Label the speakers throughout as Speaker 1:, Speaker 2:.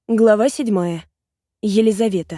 Speaker 1: Глава 7. Елизавета.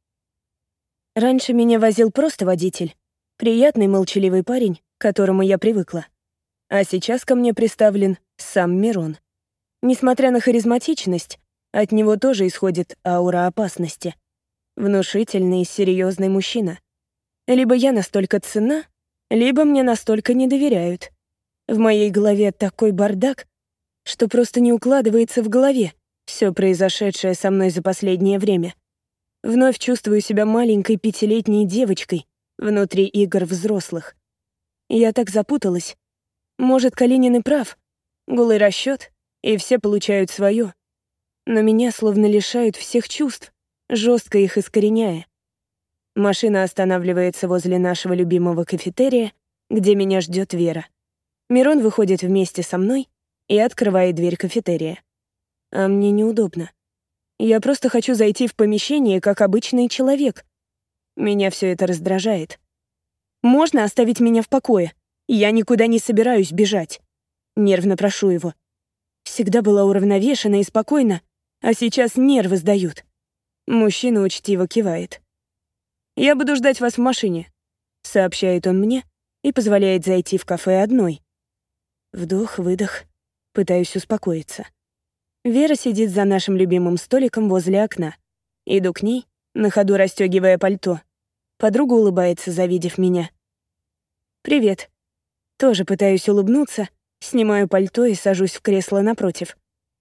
Speaker 1: Раньше меня возил просто водитель. Приятный, молчаливый парень, к которому я привыкла. А сейчас ко мне приставлен сам Мирон. Несмотря на харизматичность, от него тоже исходит аура опасности. Внушительный и серьезный мужчина. Либо я настолько ценна, либо мне настолько не доверяют. В моей голове такой бардак, что просто не укладывается в голове все произошедшее со мной за последнее время. Вновь чувствую себя маленькой 5-летней девочкой внутри игр взрослых. Я так запуталась. Может, Калинин и прав. Голый расчет, и все получают свое. Но меня словно лишают всех чувств, жестко их искореняя. Машина останавливается возле нашего любимого кафетерия, где меня ждет Вера. Мирон выходит вместе со мной и открывает дверь кафетерия. А мне неудобно. Я просто хочу зайти в помещение, как обычный человек. Меня все это раздражает. Можно оставить меня в покое? Я никуда не собираюсь бежать. Нервно прошу его. Всегда была уравновешена и спокойна, а сейчас нервы сдают. Мужчина учтиво кивает. «Я буду ждать вас в машине», — сообщает он мне и позволяет зайти в кафе одной. Вдох-выдох. Пытаюсь успокоиться. Вера сидит за нашим любимым столиком возле окна. Иду к ней, на ходу расстегивая пальто. Подруга улыбается, завидев меня. «Привет». Тоже пытаюсь улыбнуться, снимаю пальто и сажусь в кресло напротив.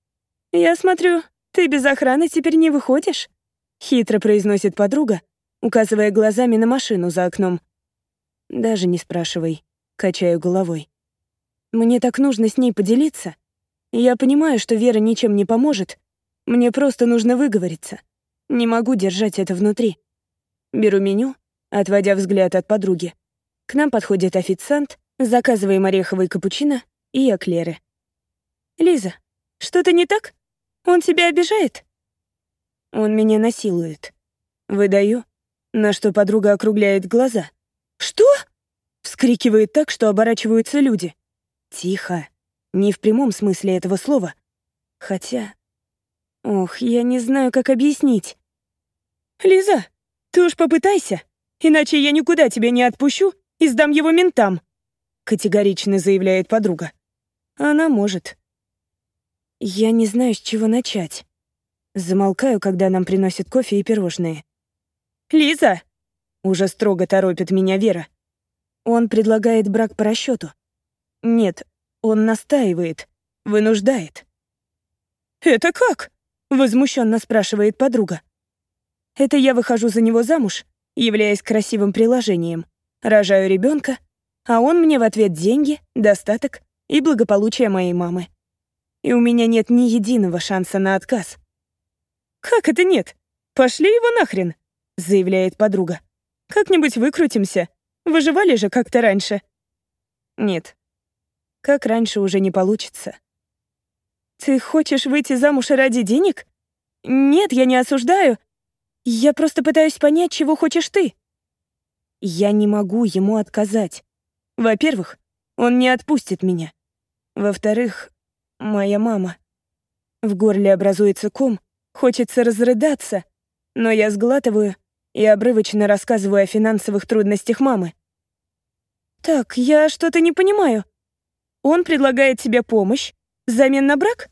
Speaker 1: «Я смотрю, ты без охраны теперь не выходишь?» Хитро произносит подруга, указывая глазами на машину за окном. «Даже не спрашивай», — качаю головой. «Мне так нужно с ней поделиться. Я понимаю, что Вера ничем не поможет. Мне просто нужно выговориться. Не могу держать это внутри». Беру меню, отводя взгляд от подруги. К нам подходит официант, заказываем ореховый капучино и эклеры. «Лиза, что-то не так? Он тебя обижает?» Он меня насилует. Выдаю, на что подруга округляет глаза. «Что?» — вскрикивает так, что оборачиваются люди. «Тихо. Не в прямом смысле этого слова. Хотя... Ох, я не знаю, как объяснить». «Лиза, ты уж попытайся, иначе я никуда тебя не отпущу и сдам его ментам», — категорично заявляет подруга. Она может. Я не знаю, с чего начать. Замолкаю, когда нам приносят кофе и пирожные. «Лиза!» — уже строго торопит меня Вера. Он предлагает брак по расчету. Нет, он настаивает, вынуждает. «Это как?» — возмущенно спрашивает подруга. «Это я выхожу за него замуж, являясь красивым приложением, рожаю ребенка, а он мне в ответ деньги, достаток и благополучие моей мамы. И у меня нет ни единого шанса на отказ». «Как это нет? Пошли его нахрен!» — заявляет подруга. «Как-нибудь выкрутимся. Выживали же как-то раньше». «Нет, как раньше уже не получится». «Ты хочешь выйти замуж ради денег? Нет, я не осуждаю. Я просто пытаюсь понять, чего хочешь ты». Я не могу ему отказать. Во-первых, он не отпустит меня. Во-вторых, моя мама. В горле образуется ком, хочется разрыдаться, но я сглатываю и обрывочно рассказываю о финансовых трудностях мамы. «Так, я что-то не понимаю. Он предлагает тебе помощь взамен на брак?»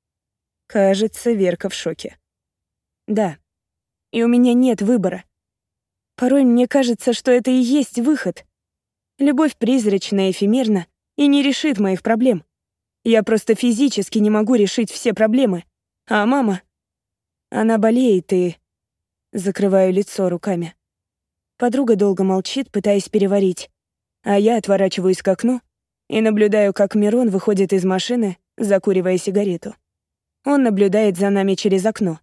Speaker 1: Кажется, Верка в шоке. «Да, и у меня нет выбора. Порой мне кажется, что это и есть выход. Любовь призрачна, эфемерна и не решит моих проблем. Я просто физически не могу решить все проблемы. А мама... Она болеет и...» Закрываю лицо руками. Подруга долго молчит, пытаясь переварить. А я отворачиваюсь к окну и наблюдаю, как Мирон выходит из машины, закуривая сигарету. Он наблюдает за нами через окно.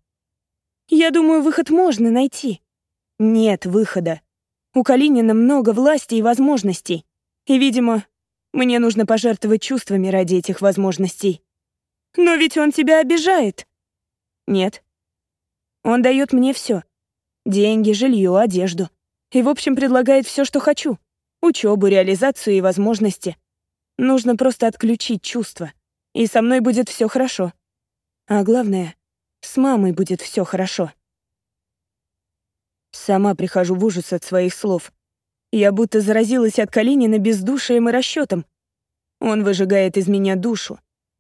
Speaker 1: «Я думаю, выход можно найти». Нет выхода. У Калинина много власти и возможностей. И, видимо, мне нужно пожертвовать чувствами ради этих возможностей. «Но ведь он тебя обижает». Нет. Он дает мне все: деньги, жилье, одежду. И, в общем, предлагает все, что хочу. Учебу, реализацию и возможности. Нужно просто отключить чувства. И со мной будет все хорошо. А главное, С мамой будет все хорошо. Сама прихожу в ужас от своих слов. Я будто заразилась от Калинина бездушием и расчетом. Он выжигает из меня душу.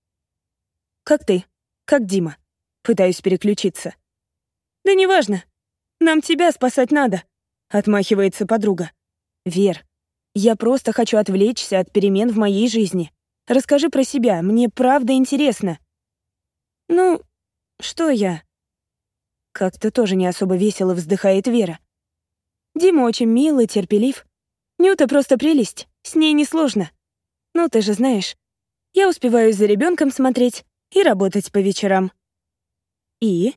Speaker 1: «Как ты? Как Дима?» Пытаюсь переключиться. «Да неважно. Нам тебя спасать надо», — отмахивается подруга. «Вер, я просто хочу отвлечься от перемен в моей жизни. Расскажи про себя, мне правда интересно». «Ну, что я?» Как-то тоже не особо весело вздыхает Вера. «Дима очень милый, терпелив. Нюта просто прелесть, с ней несложно. Ну, ты же знаешь, я успеваю за ребенком смотреть и работать по вечерам». «И?»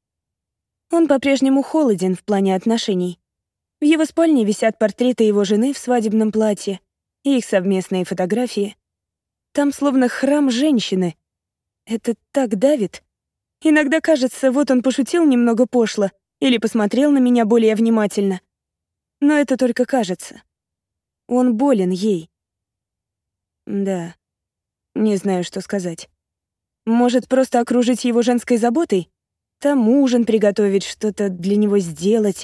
Speaker 1: Он по-прежнему холоден в плане отношений. В его спальне висят портреты его жены в свадебном платье и их совместные фотографии. Там словно храм женщины. Это так давит. Иногда кажется, вот он пошутил немного пошло или посмотрел на меня более внимательно. Но это только кажется. Он болен ей. Да, не знаю, что сказать. Может, просто окружить его женской заботой? Там ужин приготовить, что-то для него сделать.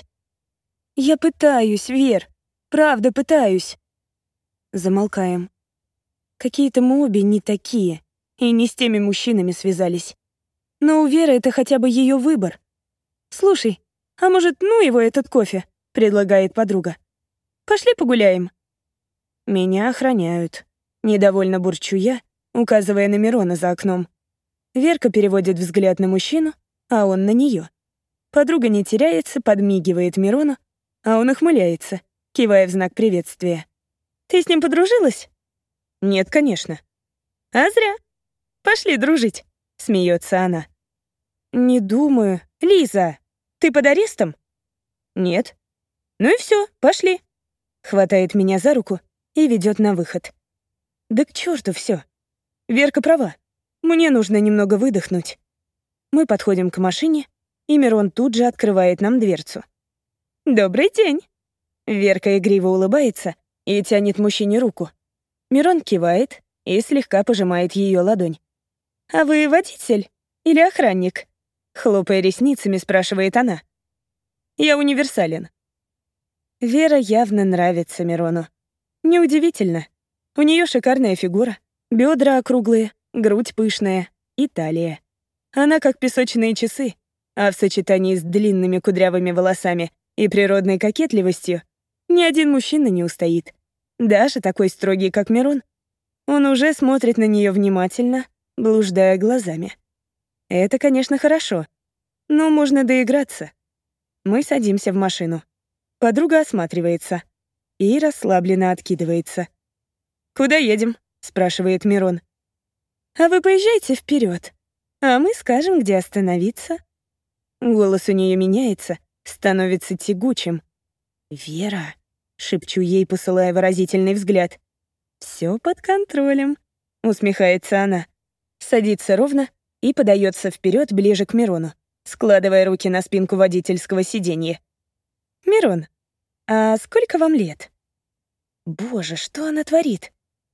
Speaker 1: Я пытаюсь, Вер. Правда, пытаюсь. Замолкаем. Какие-то мы обе не такие, и не с теми мужчинами связались. Но у Веры это хотя бы ее выбор. «Слушай, а может, ну его этот кофе?» — предлагает подруга. «Пошли погуляем». Меня охраняют. Недовольно бурчу я, указывая на Мирона за окном. Верка переводит взгляд на мужчину, а он на нее. Подруга не теряется, подмигивает Мирону, а он ухмыляется, кивая в знак приветствия. «Ты с ним подружилась?» «Нет, конечно». «А зря. Пошли дружить», — смеется она. «Не думаю. Лиза, ты под арестом?» «Нет». «Ну и все, пошли». Хватает меня за руку и ведет на выход. Да к черту все. Верка права. Мне нужно немного выдохнуть. Мы подходим к машине, и Мирон тут же открывает нам дверцу. «Добрый день!» Верка игриво улыбается и тянет мужчине руку. Мирон кивает и слегка пожимает ее ладонь. «А вы водитель или охранник?» Хлопая ресницами, спрашивает она. «Я универсален». Вера явно нравится Мирону. Неудивительно. У нее шикарная фигура, бедра округлые, грудь пышная и талия. Она как песочные часы, а в сочетании с длинными кудрявыми волосами и природной кокетливостью ни один мужчина не устоит. Даже такой строгий, как Мирон. Он уже смотрит на нее внимательно, блуждая глазами. Это, конечно, хорошо, но можно доиграться. Мы садимся в машину. Подруга осматривается и расслабленно откидывается. «Куда едем?» — спрашивает Мирон. «А вы поезжайте вперед, а мы скажем, где остановиться». Голос у нее меняется, становится тягучим. «Вера», — шепчу ей, посылая выразительный взгляд. «Все под контролем», — усмехается она. Садится ровно и подается вперед ближе к Мирону, складывая руки на спинку водительского сиденья. «Мирон, а сколько вам лет?» Боже, что она творит?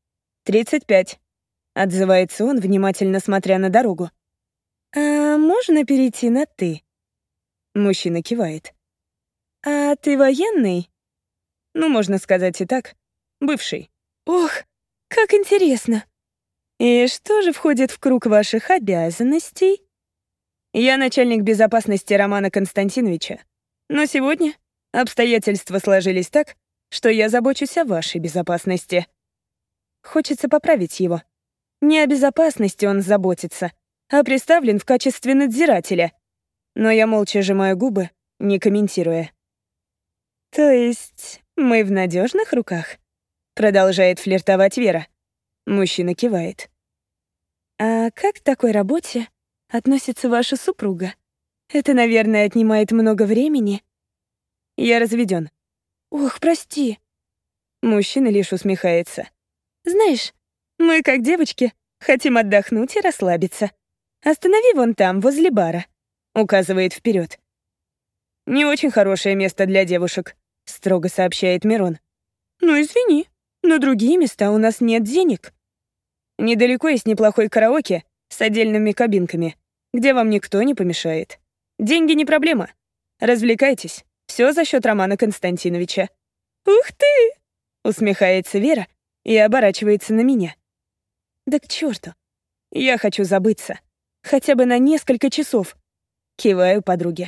Speaker 1: 35, отзывается он, внимательно смотря на дорогу. «А можно перейти на «ты»?» Мужчина кивает. «А ты военный?» Ну, можно сказать и так. Бывший. «Ох, как интересно! И что же входит в круг ваших обязанностей?» «Я начальник безопасности Романа Константиновича. Но сегодня обстоятельства сложились так, что я забочусь о вашей безопасности». Хочется поправить его. Не о безопасности он заботится, а представлен в качестве надзирателя. Но я молча сжимаю губы, не комментируя. «То есть мы в надежных руках?» Продолжает флиртовать Вера. Мужчина кивает. «А как к такой работе относится ваша супруга? Это, наверное, отнимает много времени?» «Я разведен». «Ох, прости». Мужчина лишь усмехается. «Знаешь, мы, как девочки, хотим отдохнуть и расслабиться. Останови вон там, возле бара», — указывает вперед. «Не очень хорошее место для девушек», — строго сообщает Мирон. «Ну, извини, на другие места у нас нет денег». «Недалеко есть неплохой караоке с отдельными кабинками. где вам никто не помешает. Деньги не проблема. Развлекайтесь. Все за счет Романа Константиновича». «Ух ты!» — усмехается Вера и оборачивается на меня. «Да к черту. Я хочу забыться. Хотя бы на несколько часов». Киваю подруге.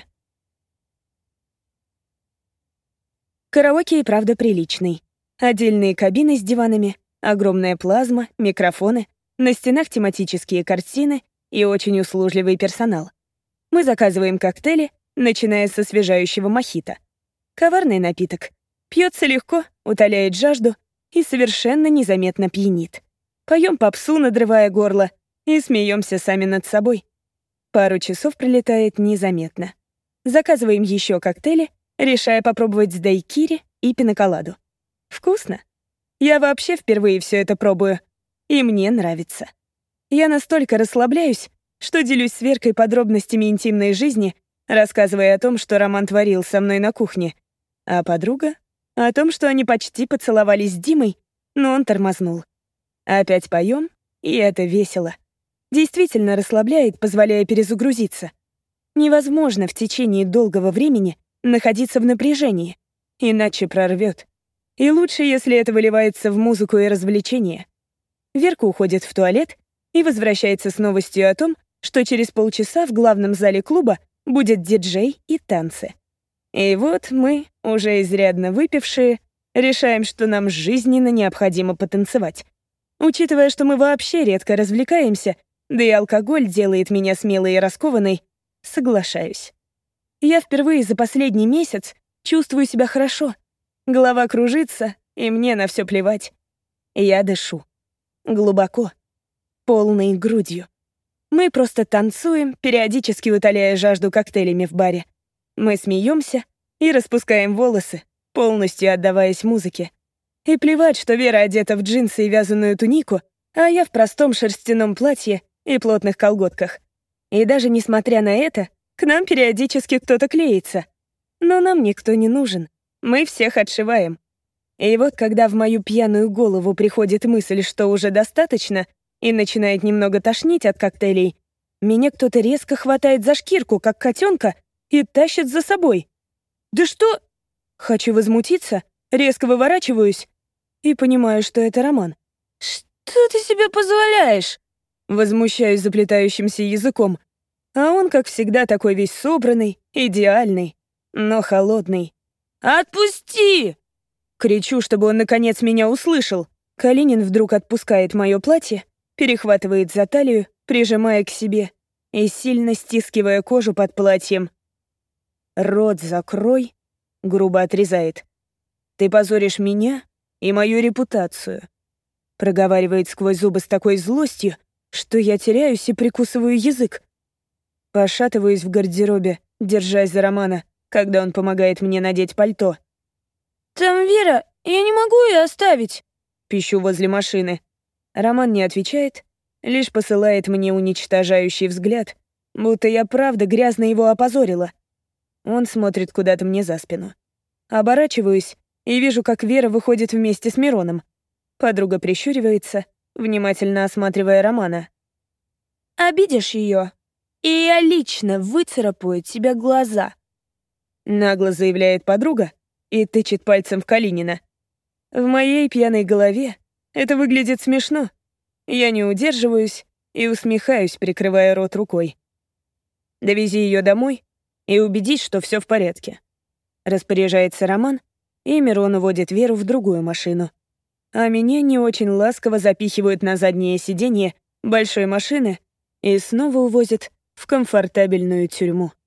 Speaker 1: Караоке и правда приличный. Отдельные кабины с диванами, огромная плазма, микрофоны, на стенах тематические картины и очень услужливый персонал. Мы заказываем коктейли, начиная с освежающего мохито. Коварный напиток. Пьется легко, утоляет жажду и совершенно незаметно пьянит. Поем попсу, надрывая горло, и смеемся сами над собой. Пару часов пролетает незаметно. Заказываем еще коктейли, решая попробовать с дайкири и пиноколаду. Вкусно. Я вообще впервые все это пробую, и мне нравится. Я настолько расслабляюсь, что делюсь с Веркой подробностями интимной жизни, рассказывая о том, что Роман творил со мной на кухне, а подруга — о том, что они почти поцеловались с Димой, но он тормознул. Опять поем, и это весело. Действительно расслабляет, позволяя перезагрузиться. Невозможно в течение долгого времени находиться в напряжении, иначе прорвет. И лучше, если это выливается в музыку и развлечения. Верка уходит в туалет и возвращается с новостью о том, что через полчаса в главном зале клуба будет диджей и танцы. И вот мы, уже изрядно выпившие, решаем, что нам жизненно необходимо потанцевать. Учитывая, что мы вообще редко развлекаемся, да и алкоголь делает меня смелой и раскованной, соглашаюсь. Я впервые за последний месяц чувствую себя хорошо. Голова кружится, и мне на все плевать. Я дышу. Глубоко. Полной грудью. Мы просто танцуем, периодически утоляя жажду коктейлями в баре. Мы смеемся и распускаем волосы, полностью отдаваясь музыке. И плевать, что Вера одета в джинсы и вязаную тунику, а я в простом шерстяном платье и плотных колготках. И даже несмотря на это, к нам периодически кто-то клеится. Но нам никто не нужен. Мы всех отшиваем. И вот когда в мою пьяную голову приходит мысль, что уже достаточно, и начинает немного тошнить от коктейлей, меня кто-то резко хватает за шкирку, как котенка, и тащит за собой. «Да что?» Хочу возмутиться, резко выворачиваюсь и понимаю, что это Роман. «Что ты себе позволяешь?» Возмущаюсь заплетающимся языком. А он, как всегда, такой весь собранный, идеальный, но холодный. «Отпусти!» Кричу, чтобы он, наконец, меня услышал. Калинин вдруг отпускает мое платье, перехватывает за талию, прижимая к себе и сильно стискивая кожу под платьем. «Рот закрой», — грубо отрезает. «Ты позоришь меня и мою репутацию», — проговаривает сквозь зубы с такой злостью, что я теряюсь и прикусываю язык. Пошатываюсь в гардеробе, держась за Романа, когда он помогает мне надеть пальто. «Там Вера, я не могу ее оставить», — пищу возле машины. Роман не отвечает, лишь посылает мне уничтожающий взгляд, будто я правда грязно его опозорила. Он смотрит куда-то мне за спину. Оборачиваюсь и вижу, как Вера выходит вместе с Мироном. Подруга прищуривается, внимательно осматривая Романа. «Обидишь ее, и я лично выцарапаю тебе глаза», — нагло заявляет подруга и тычет пальцем в Калинина. В моей пьяной голове это выглядит смешно. Я не удерживаюсь и усмехаюсь, прикрывая рот рукой. «Довези ее домой и убедись, что все в порядке», — распоряжается Роман, и Мирон уводит Веру в другую машину. А меня не очень ласково запихивают на заднее сиденье большой машины и снова увозят в комфортабельную тюрьму.